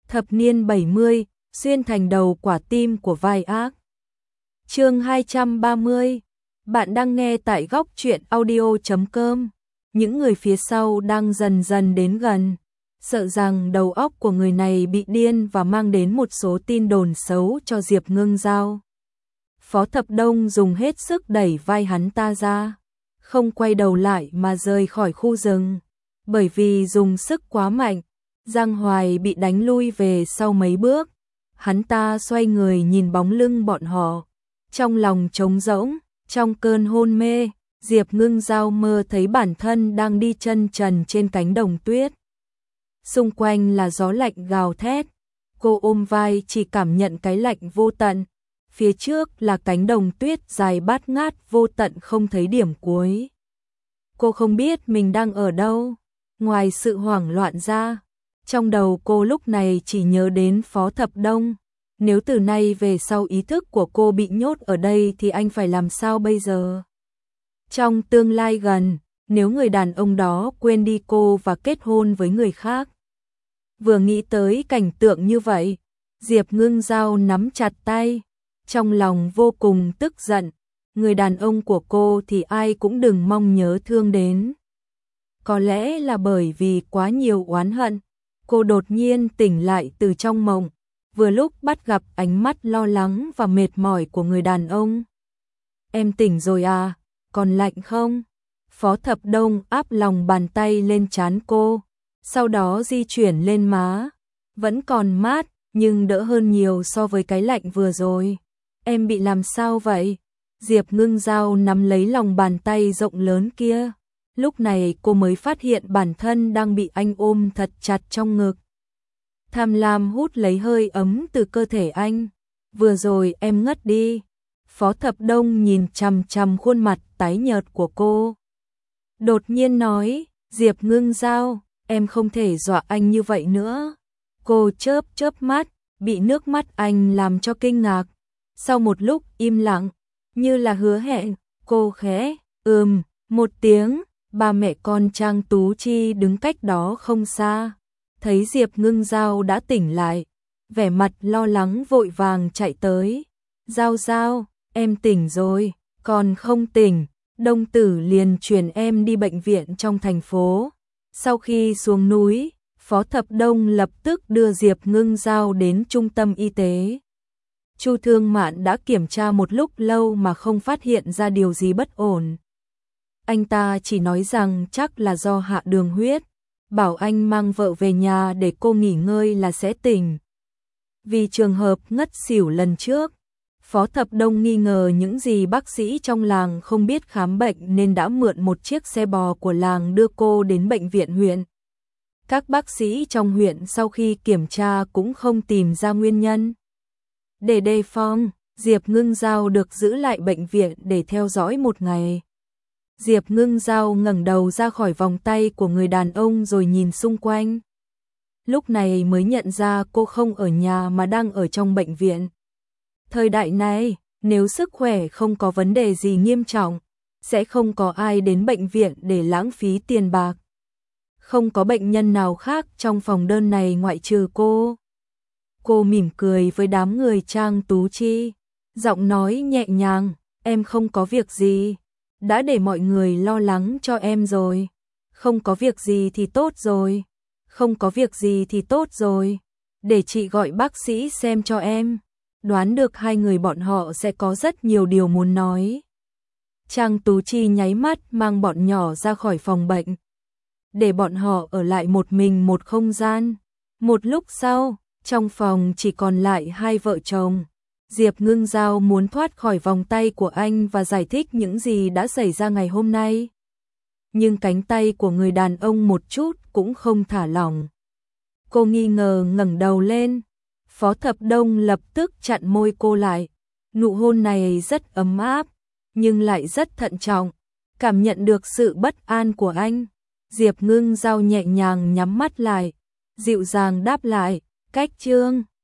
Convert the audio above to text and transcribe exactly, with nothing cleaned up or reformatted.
Thập niên bảy mươi, xuyên thành đầu quả tim của vai ác. Chương hai trăm ba mươi. Bạn đang nghe tại góc truyện audio chấm com. Những người phía sau đang dần dần đến gần, sợ rằng đầu óc của người này bị điên và mang đến một số tin đồn xấu cho Diệp Ngưng Giao. Phó Thập Đông dùng hết sức đẩy vai hắn ta ra, không quay đầu lại mà rời khỏi khu rừng. Bởi vì dùng sức quá mạnh, Giang Hoài bị đánh lui về sau mấy bước. Hắn ta xoay người nhìn bóng lưng bọn họ, trong lòng trống rỗng. Trong cơn hôn mê, Diệp Ngưng Giao mơ thấy bản thân đang đi chân trần trên cánh đồng tuyết. Xung quanh là gió lạnh gào thét, cô ôm vai chỉ cảm nhận cái lạnh vô tận. Phía trước là cánh đồng tuyết dài bát ngát vô tận không thấy điểm cuối. Cô không biết mình đang ở đâu, ngoài sự hoảng loạn ra. Trong đầu cô lúc này chỉ nhớ đến Phó Thập Đông. Nếu từ nay về sau ý thức của cô bị nhốt ở đây thì anh phải làm sao bây giờ? Trong tương lai gần, nếu người đàn ông đó quên đi cô và kết hôn với người khác. Vừa nghĩ tới cảnh tượng như vậy, Diệp Ngưng Giao nắm chặt tay, trong lòng vô cùng tức giận. Người đàn ông của cô thì ai cũng đừng mong nhớ thương đến. Có lẽ là bởi vì quá nhiều oán hận, cô đột nhiên tỉnh lại từ trong mộng, vừa lúc bắt gặp ánh mắt lo lắng và mệt mỏi của người đàn ông. Em tỉnh rồi à, còn lạnh không? Phó Thập Đông áp lòng bàn tay lên trán cô, sau đó di chuyển lên má. Vẫn còn mát, nhưng đỡ hơn nhiều so với cái lạnh vừa rồi. Em bị làm sao vậy? Diệp Ngưng Giao nắm lấy lòng bàn tay rộng lớn kia. Lúc này cô mới phát hiện bản thân đang bị anh ôm thật chặt trong ngực. Tham lam hút lấy hơi ấm từ cơ thể anh. Vừa rồi em ngất đi. Phó Thập Đông nhìn chằm chằm khuôn mặt tái nhợt của cô, đột nhiên nói, Diệp Ngưng Giao, em không thể dọa anh như vậy nữa. Cô chớp chớp mắt, bị nước mắt anh làm cho kinh ngạc. Sau một lúc im lặng, như là hứa hẹn, cô khẽ, ừm, một tiếng. Ba mẹ con Trang Tú Chi đứng cách đó không xa, thấy Diệp Ngưng Giao đã tỉnh lại, vẻ mặt lo lắng vội vàng chạy tới. Giao Giao, em tỉnh rồi, còn không tỉnh, Đông Tử liền chuyển em đi bệnh viện trong thành phố. Sau khi xuống núi, Phó Thập Đông lập tức đưa Diệp Ngưng Giao đến trung tâm y tế. Chu Thương Mạn đã kiểm tra một lúc lâu mà không phát hiện ra điều gì bất ổn. Anh ta chỉ nói rằng chắc là do hạ đường huyết, bảo anh mang vợ về nhà để cô nghỉ ngơi là sẽ tỉnh. Vì trường hợp ngất xỉu lần trước, Phó Thập Đông nghi ngờ những gì bác sĩ trong làng không biết khám bệnh nên đã mượn một chiếc xe bò của làng đưa cô đến bệnh viện huyện. Các bác sĩ trong huyện sau khi kiểm tra cũng không tìm ra nguyên nhân. Để đề phòng, Diệp Ngưng Giao được giữ lại bệnh viện để theo dõi một ngày. Diệp Ngưng Giao ngẩng đầu ra khỏi vòng tay của người đàn ông rồi nhìn xung quanh. Lúc này mới nhận ra cô không ở nhà mà đang ở trong bệnh viện. Thời đại này, nếu sức khỏe không có vấn đề gì nghiêm trọng, sẽ không có ai đến bệnh viện để lãng phí tiền bạc. Không có bệnh nhân nào khác trong phòng đơn này ngoại trừ cô. Cô mỉm cười với đám người Trang Tú Chi, giọng nói nhẹ nhàng, em không có việc gì. Đã để mọi người lo lắng cho em rồi. Không có việc gì thì tốt rồi. Không có việc gì thì tốt rồi. Để chị gọi bác sĩ xem cho em. Đoán được hai người bọn họ sẽ có rất nhiều điều muốn nói. Trang Tú Chi nháy mắt mang bọn nhỏ ra khỏi phòng bệnh, để bọn họ ở lại một mình một không gian. Một lúc sau, trong phòng chỉ còn lại hai vợ chồng. Diệp Ngưng Giao muốn thoát khỏi vòng tay của anh và giải thích những gì đã xảy ra ngày hôm nay. Nhưng cánh tay của người đàn ông một chút cũng không thả lỏng. Cô nghi ngờ ngẩng đầu lên. Phó Thập Đông lập tức chặn môi cô lại. Nụ hôn này rất ấm áp, nhưng lại rất thận trọng. Cảm nhận được sự bất an của anh, Diệp Ngưng Giao nhẹ nhàng nhắm mắt lại, dịu dàng đáp lại, cách chương.